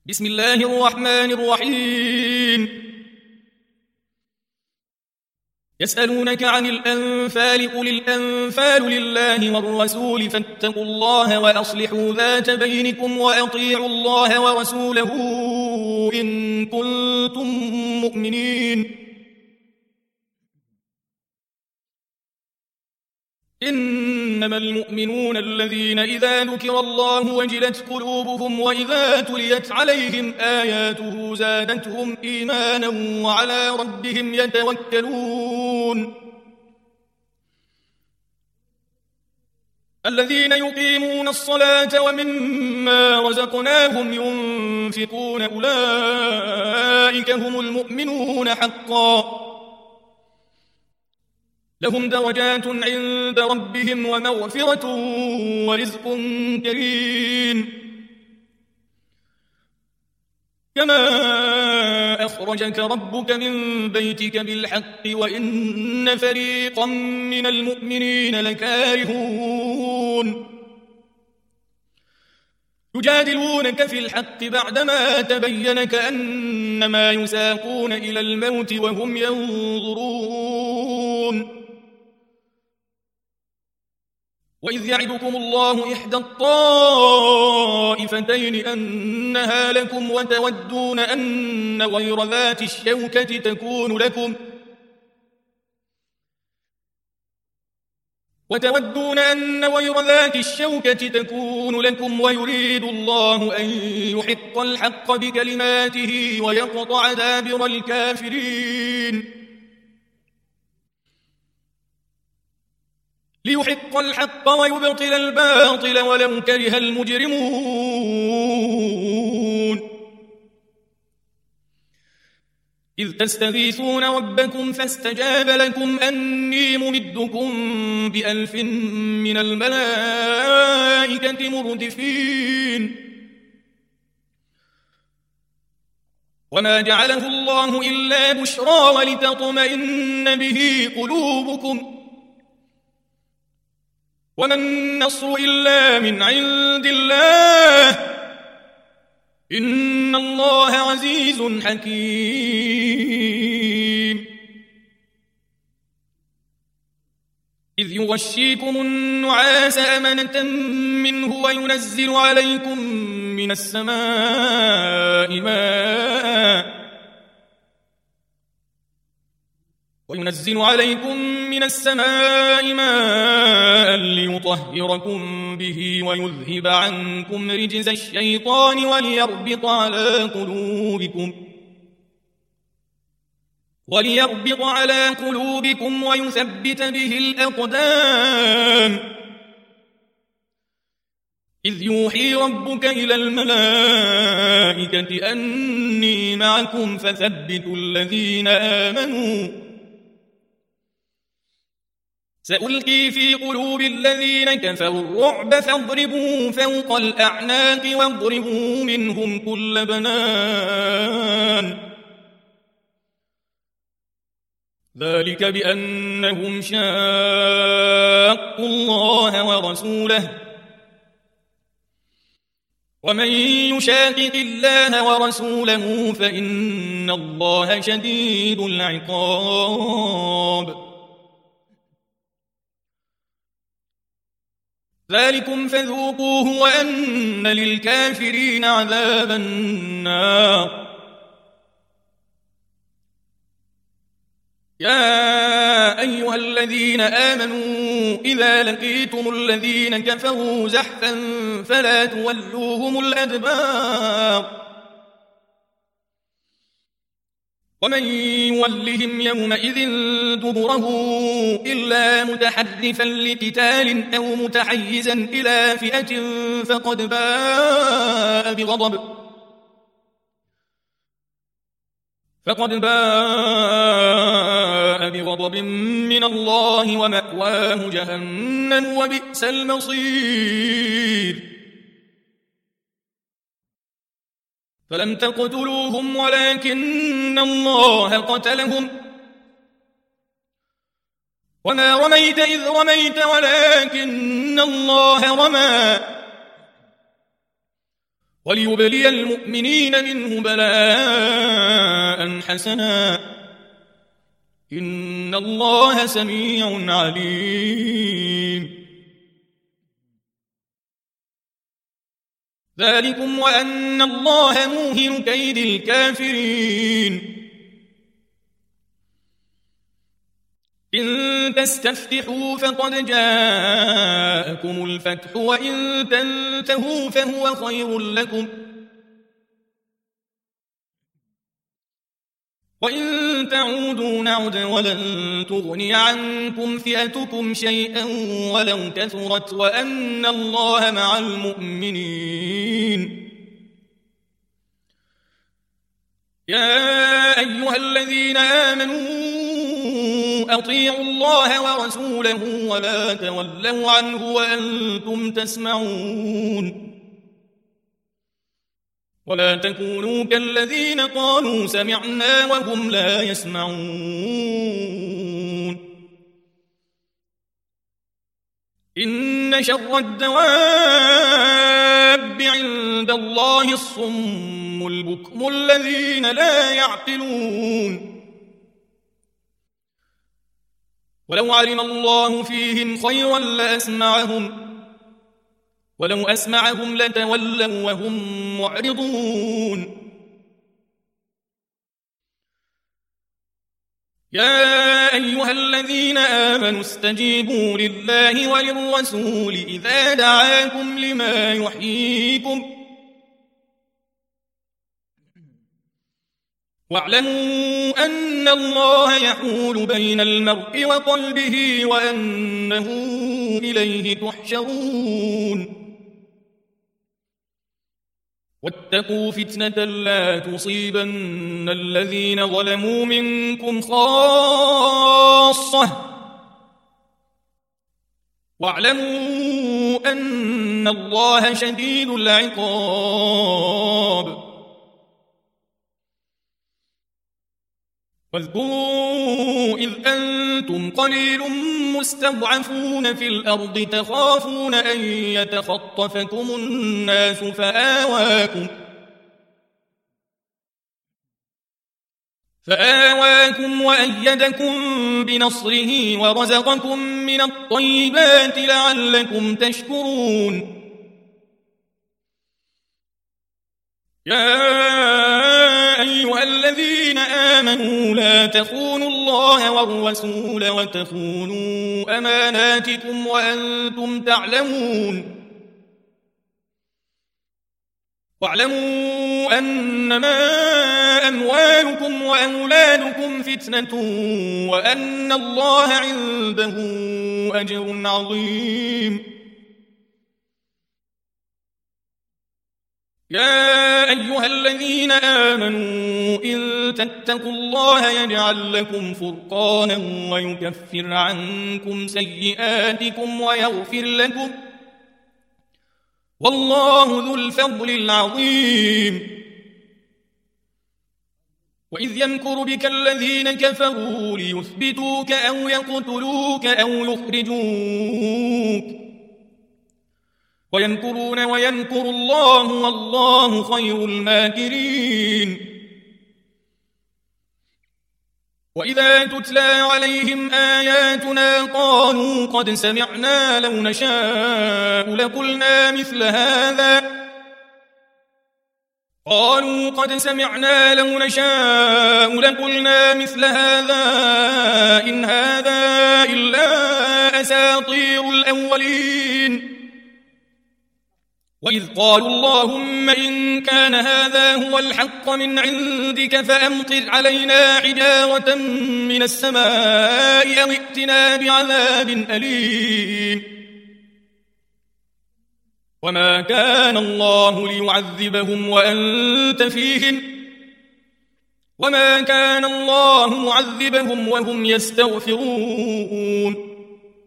بسم الله الرحمن الرحيم. يسألونك عن الأنفال قل الأنفال لله والرسول فاتقوا الله وأصلحوا ذات بينكم وأطيعوا الله ورسوله إن كنتم مؤمنين. إنما المؤمنون الذين إذا ذكر الله وجلت قلوبهم وإذا تليت عليهم آياته زادتهم إيمانا وعلى ربهم يتوكلون. الذين يقيمون الصلاة ومما رزقناهم ينفقون أولئك هم المؤمنون حقا لهم درجات عند ربهم ومغفرة ورزق كريم. كما أخرجك ربك من بيتك بالحق وإن فريقا من المؤمنين لكارهون يجادلونك في الحق بعدما تبين كأنما يساقون إلى الموت وهم ينظرون. وإذ يعدكم الله إحدى الطائفتين أنها لكم وتودون أن غير ذات الشوكة تكون لكم ويريد الله أن يحق الحق بكلماته ويقطع دابر الكافرين. ليحق الحق ويبطل الباطل ولو كره المجرمون. إذ تستغيثون ربكم فاستجاب لكم أني ممدكم ب1000 من الملائكة مردفين. وما جعله الله إلا بشرى ولتطمئن به قلوبكم وما النصر إلا من عند الله إن الله عزيز حكيم. إذ يغشيكم النعاس أمنة منه وينزل عليكم من السماء ماء ليطهركم به ويذهب عنكم رجز الشيطان وليربط على قلوبكم ويثبت به الأقدام. إذ يوحي ربك إلى الملائكة أني معكم فثبتوا الذين آمنوا سألقي في قلوب الذين كفروا الرعب فاضربوا فوق الأعناق واضربوا منهم كل بنان. ذلك بأنهم شاقوا الله ورسوله ومن يشاقق الله ورسوله فإن الله شديد العقاب. ذلكم فذوقوه وأن للكافرين عذاب النار. يا أيها الذين آمنوا إذا لقيتم الذين كفروا زحفا فلا تولوهم الأدبار ومن يولهم يومئذ دبره إلا متحرفا لقتال أو متحيزا إلى فئة فقد باء بغضب من الله ومأواه جهنم وبئس المصير. فلم تقتلوهم ولكن الله قتلهم وما رميت إذ رميت ولكن الله رمى وليبلي المؤمنين منه بلاء حسنا إن الله سميع عليم. ذلكم وأن الله موهن كيد الكافرين. إن تستفتحوا فقد جاءكم الفتح وإن تنتهوا فهو خير لكم وإن تعودوا نعد ولن تغني عنكم فئتكم شيئا ولو كثرت وأن الله مع المؤمنين. يا أيها الذين آمنوا أطيعوا الله ورسوله ولا تولوا عنه وأنتم تسمعون ولا تكونوا كالذين قالوا سمعنا وهم لا يسمعون. إن شر الدواب عند الله الصم البكم الذين لا يعقلون. ولو علم الله فيهم خيرا لأسمعهم ولو أسمعهم لتولوا وهم معرضون. يا أيها الذين آمنوا استجيبوا لله وللرسول إذا دعاكم لما يحييكم واعلموا أن الله يحول بين المرء وقلبه وأنه إليه تحشرون. واتقوا فتنة لا تصيبن الذين ظلموا منكم خاصة واعلموا أن الله شديد العقاب. واذكروا إذ أنتم قليل مستضعفون في الأرض تخافون أن يتخطفكم الناس فآواكم وأيدكم بنصره ورزقكم من الطيبات لعلكم تشكرون. يا أيها الذين آمنوا لا تخونوا الله والرسول وتخونوا أماناتكم وأنتم تعلمون. واعلموا أنما أموالكم وأولادكم فتنة وأن الله عنده أجر عظيم. يا أيها الذين آمنوا إن تتقوا الله يجعل لكم فرقانا ويكفر عنكم سيئاتكم ويغفر لكم والله ذو الفضل العظيم. وإذ يمكر بك الذين كفروا ليثبتوك أو يقتلوك أو يخرجوك ويمكرون ويمكر الله والله خير الماكرين. وإذا تتلى عليهم آياتنا قالوا قد سمعنا لو نشاء لقلنا مثل هذا إن هذا إلا أساطير الأولين. وإذ قالوا اللهم إن كان هذا هو الحق من عندك فأمطر علينا حجارة من السماء أو ائتنا بعذاب أليم. وما كان الله ليعذبهم وأنت فيهم وما كان الله معذبهم وهم يستغفرون.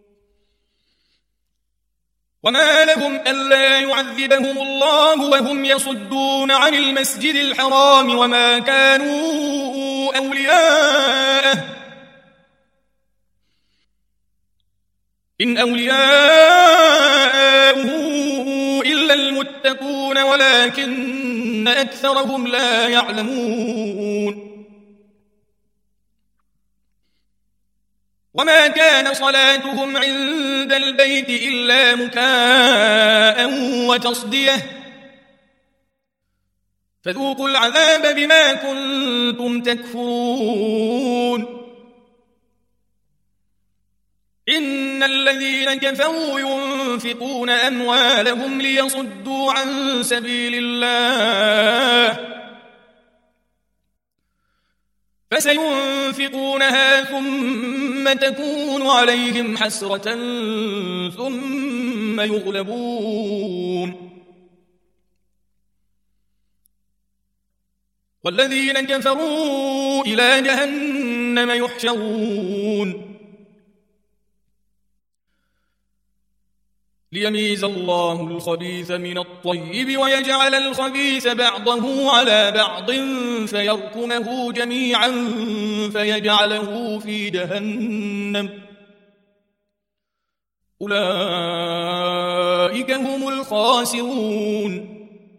وما لهم ألا يعذبهم الله وهم يصدون عن المسجد الحرام وما كانوا أولياءه إن أولياءه إلا المتقون يعملون ولكن أكثرهم لا يعلمون وما كان صلاتهم عند البيت إلا مكاء وتصدية فذوقوا العذاب بما كنتم تكفرون إن الذين كفروا ينفقون أموالهم ليصدوا عن سبيل الله فسينفقونها ثم تكون عليهم حسرة ثم يغلبون والذين كفروا إلى جهنم يحشرون ليميز الله الخبيث من الطيب ويجعل الخبيث بعضه على بعض فيركمه جميعا فيجعله في جهنم أولئك هم الخاسرون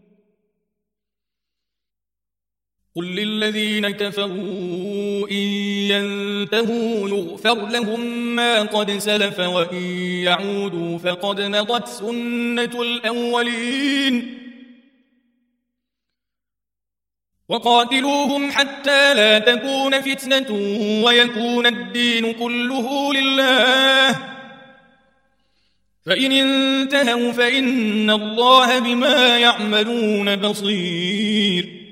قل للذين كفروا إن ينتهوا يغفر لهم ما قد سلف وإن يعودوا فقد مضت سنة الأولين وقاتلوهم حتى لا تكون فتنة ويكون الدين كله لله فإن انتهوا فإن الله بما يعملون بصير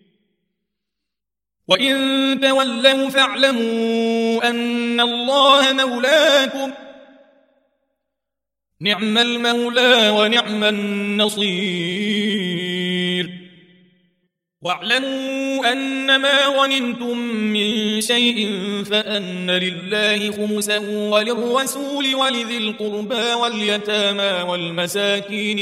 وإن تولوا فاعلموا أن الله مولاكم نعم المولى ونعم النصير واعلموا أنما غنمتم من شيء فأن لله خمسه وللرسول ولذي القربى واليتامى والمساكين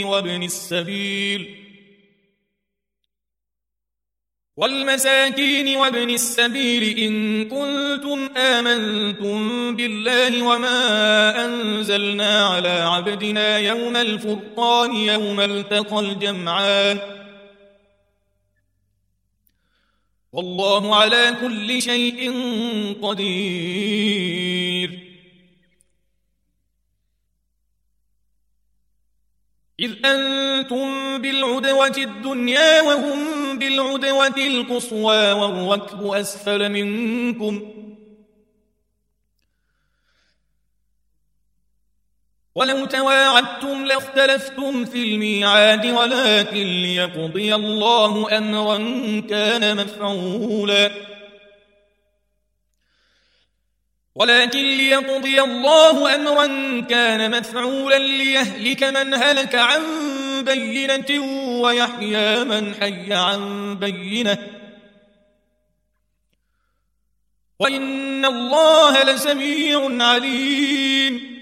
وابن السبيل إن كنتم آمنتم بالله وما أنزلنا على عبدنا يوم الفرقان يوم التقى الجمعان والله على كل شيء قدير إذ أنتم بالعدوة الدنيا وهم بالعدوة القصوى والركب أسفل منكم ولو تواعدتم لاختلفتم في الميعاد ولكن ليقضي الله أمرا كان مفعولا ليهلك من هلك عن بينة ويحيى من حي عن بينة وإن الله لسميع عليم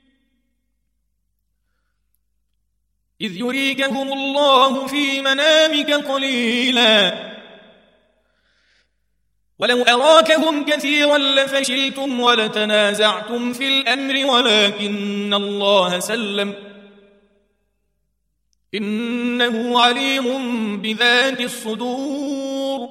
إذ يريكهم الله في منامك قليلا ولو أراكهم كثيرا لفشلتم ولتنازعتم في الأمر ولكن الله سلم إنه عليم بذات الصدور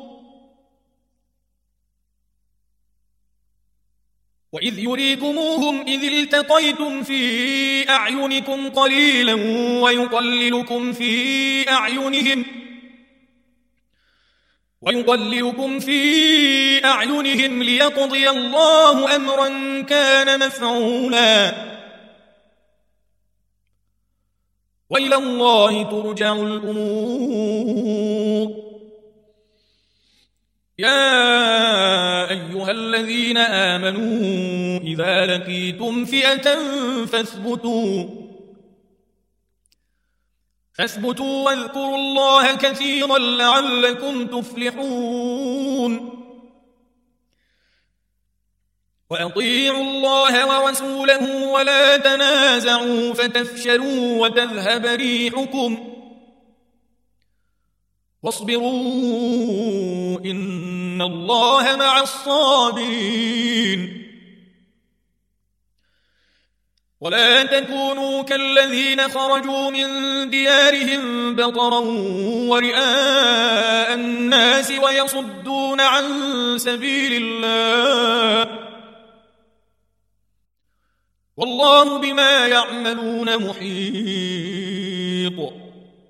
وإذ يريكموهم إذ التقيتم في أعينكم قليلا ويقللكم في أعينهم ليقضي الله أمرا كان مفعولا وإلى الله ترجع الأمور يا أيها الذين آمنوا إذا لقيتم فئة فاثبتوا واذكروا الله كثيرا لعلكم تفلحون وأطيعوا الله ورسوله ولا تنازعوا فتفشلوا وتذهب ريحكم واصبروا إن الله مع الصابرين ولا تكونوا كالذين خرجوا من ديارهم بطرا ورئاء الناس ويصدون عن سبيل الله والله بما يعملون محيط.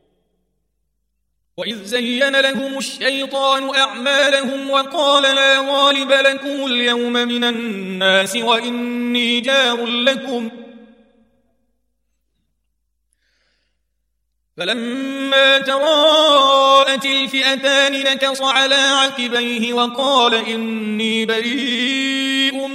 وإذ زين لهم الشيطان أعمالهم وقال لا غالب لكم اليوم من الناس وإني جار لكم فلما تراءت الفئتان نكص على عقبيه وقال إني بريء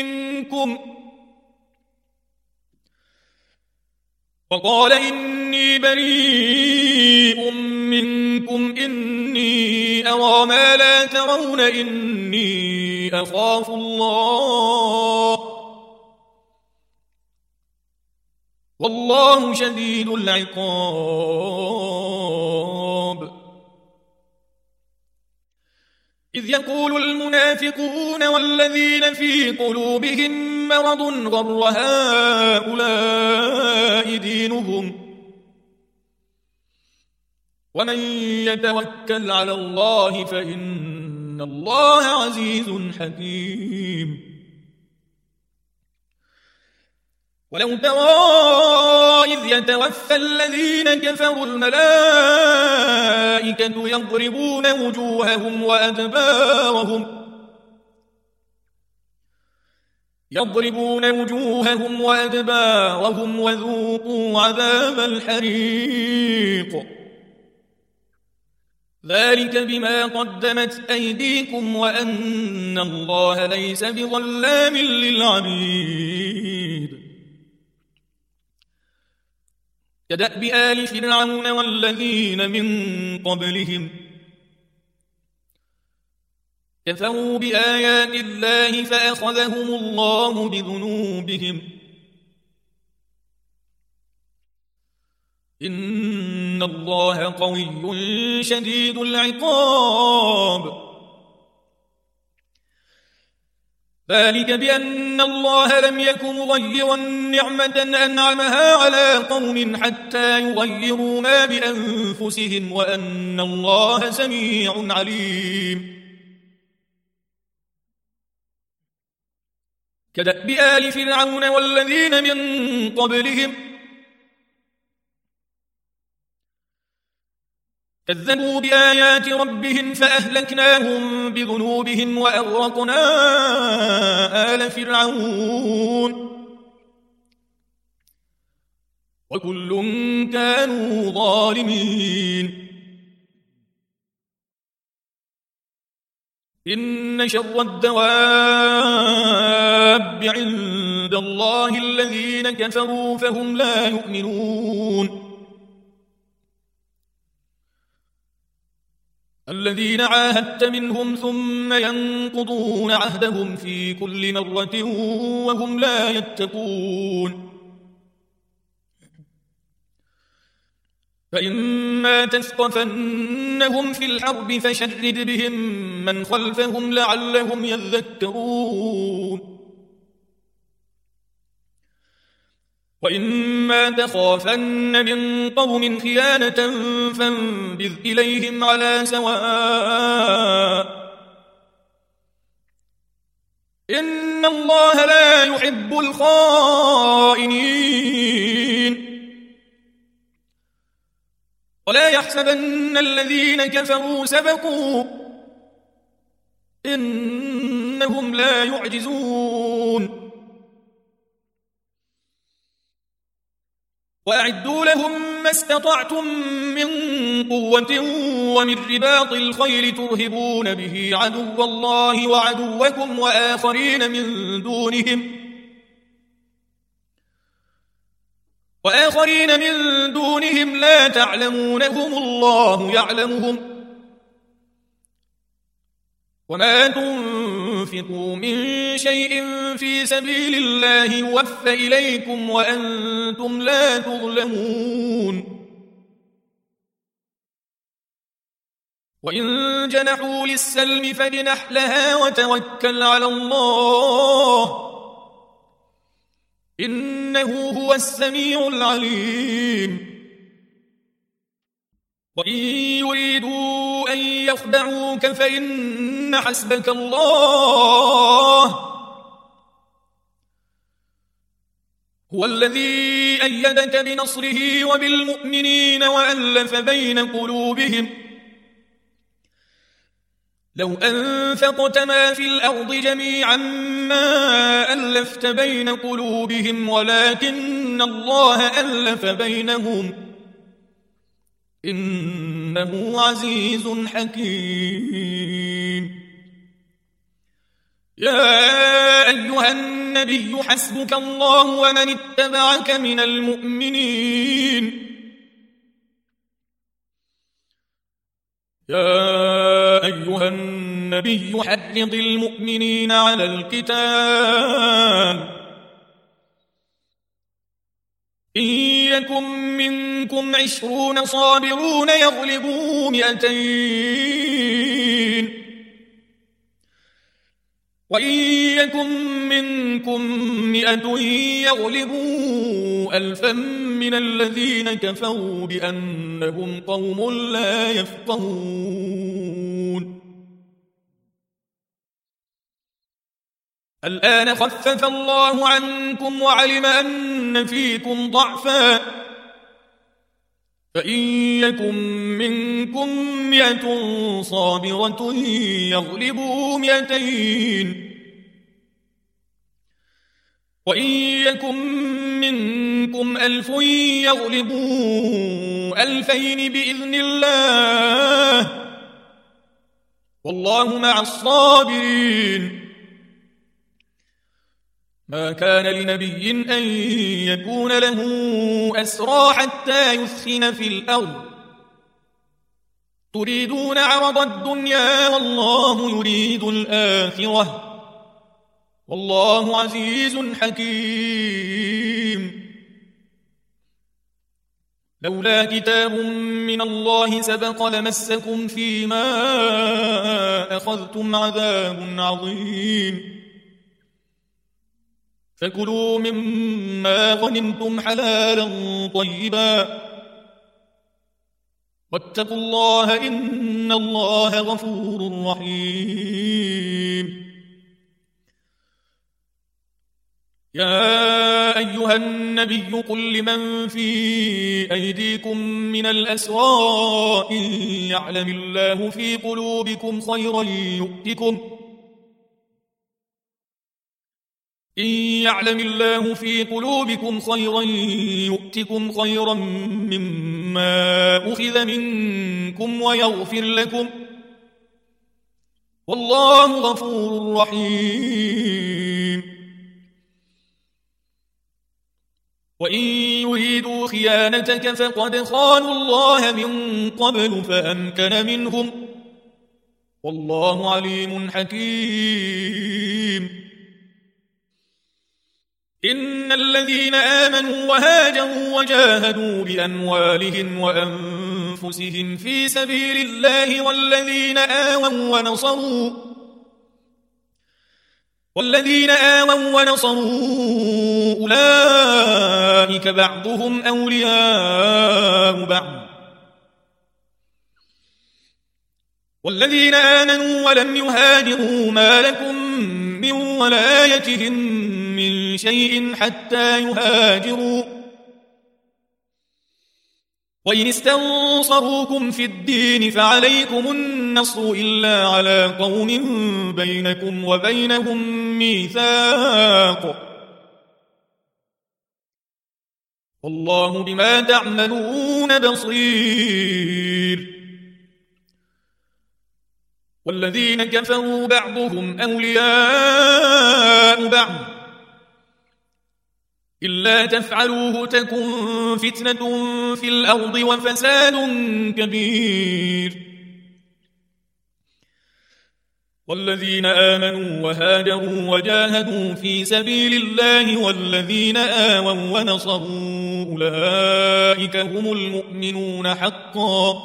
منكم إني أرى ما لا ترون إني أخاف الله والله شديد العقاب. إذ يقول المنافقون والذين في قلوبهم مرض غر هؤلاء دينهم ومن يتوكل على الله فإن الله عزيز حكيم. ولو ترى إذ يتوفى الذين كفروا الملائكة يضربون وجوههم وأدبارهم وذوقوا عذاب الحريق ذلك بما قدمت أيديكم وأن الله ليس بظلام للعبيد. كدأب آل فرعون والذين من قبلهم كفروا بآيات الله فأخذهم الله بذنوبهم إن الله قوي شديد العقاب. ذلك بأن الله لم يكن مغيرا نعمة أنعمها على قوم حتى يغيروا ما بأنفسهم وأن الله سميع عليم. كدأب آل فرعون والذين من قبلهم كذبوا بآيات ربهم فأهلكناهم بذنوبهم وأغرقنا آل فرعون وكل كانوا ظالمين. إن شر الدواب عند الله الذين كفروا فهم لا يؤمنون الذين عاهدت منهم ثم ينقضون عهدهم في كل مرة وهم لا يتقون. فإما تثقفنهم في الحرب فشرد بهم من خلفهم لعلهم يذكرون. وإما تخافن من قوم خيانة فانبذ إليهم على سواء إن الله لا يحب الخائنين. ولا يحسبن الذين كفروا سبقوا إنهم لا يعجزون. وأعدوا لهم ما استطعتم من قوة ومن رباط الخيل ترهبون به عدو الله وعدوكم وآخرين من دونهم لا تعلمونهم الله يعلمهم وما تنفقوا من شيء في سبيل الله يوفى إليكم وأنتم لا تظلمون. وإن جنحوا للسلم فاجنح لها وتوكل على الله إن إنه هو السميع العليم. وإن يريدوا أن يخدعوك فإن حسبك الله هو الذي أيدك بنصره وبالمؤمنين وألف بين قلوبهم. لو أنفقت ما في الأرض جميعا ما ألفت بين قلوبهم ولكن الله ألف بينهم إنه عزيز حكيم. يا أيها النبي حسبك الله ومن اتبعك من المؤمنين. يا أيها النبي حرض المؤمنين على القتال إن يكن منكم 20 صابرون يغلبوا 200 وإن يكن منكم 100 يغلبوا 1000 من الذين كفروا بأنهم قوم لا يفقهون. الآن خفف الله عنكم وعلم أن فيكم ضعفا فإن يكن منكم 100 صابرة يغلبوا 200 وإن يكن منكم 1000 يغلبوا 2000 بإذن الله والله مع الصابرين. ما كان لنبي أن يكون له أسرى حتى يثخن في الأرض تريدون عرض الدنيا والله يريد الآخرة والله عزيز حكيم. لولا كتاب من الله سبق لمسكم فيما أخذتم عذاب عظيم. فكلوا مما غنمتم حلالا طيبا واتقوا الله إن الله غفور رحيم. يا أيها النبي قل لمن في أيديكم من الأسرى إن يعلم الله في قلوبكم خيرا يؤتكم خيرا مما أخذ منكم ويغفر لكم والله غفور رحيم. وإن يريدوا خيانتك فقد خانوا الله من قبل فأمكن منهم والله عليم حكيم. إن الذين آمنوا وهاجروا وجاهدوا بأموالهم وأنفسهم في سبيل الله والذين آووا ونصروا أولئك بعضهم أولياء بعض والذين آمنوا ولم يهاجروا ما لكم من ولايتهم من شيء حتى يهاجروا وإن استنصروكم في الدين فعليكم النصر إلا على قوم بينكم وبينهم ميثاق والله بما تعملون بصير. والذين كفروا بعضهم أولياء بعض إلا تفعلوه تكن فتنة في الأرض وفساد كبير. والذين آمنوا وهاجروا وجاهدوا في سبيل الله والذين آووا ونصروا أولئك هم المؤمنون حقا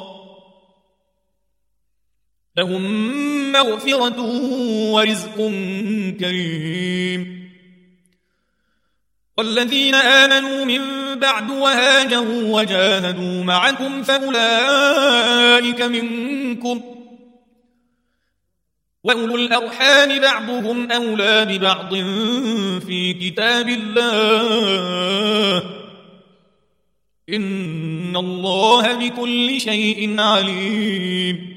لهم مغفرة ورزق كريم. والذين آمنوا من بعد وهاجروا وجاهدوا معكم فأولئك منكم وأولو الأرحام بعضهم أولى ببعض في كتاب الله إن الله بكل شيء عليم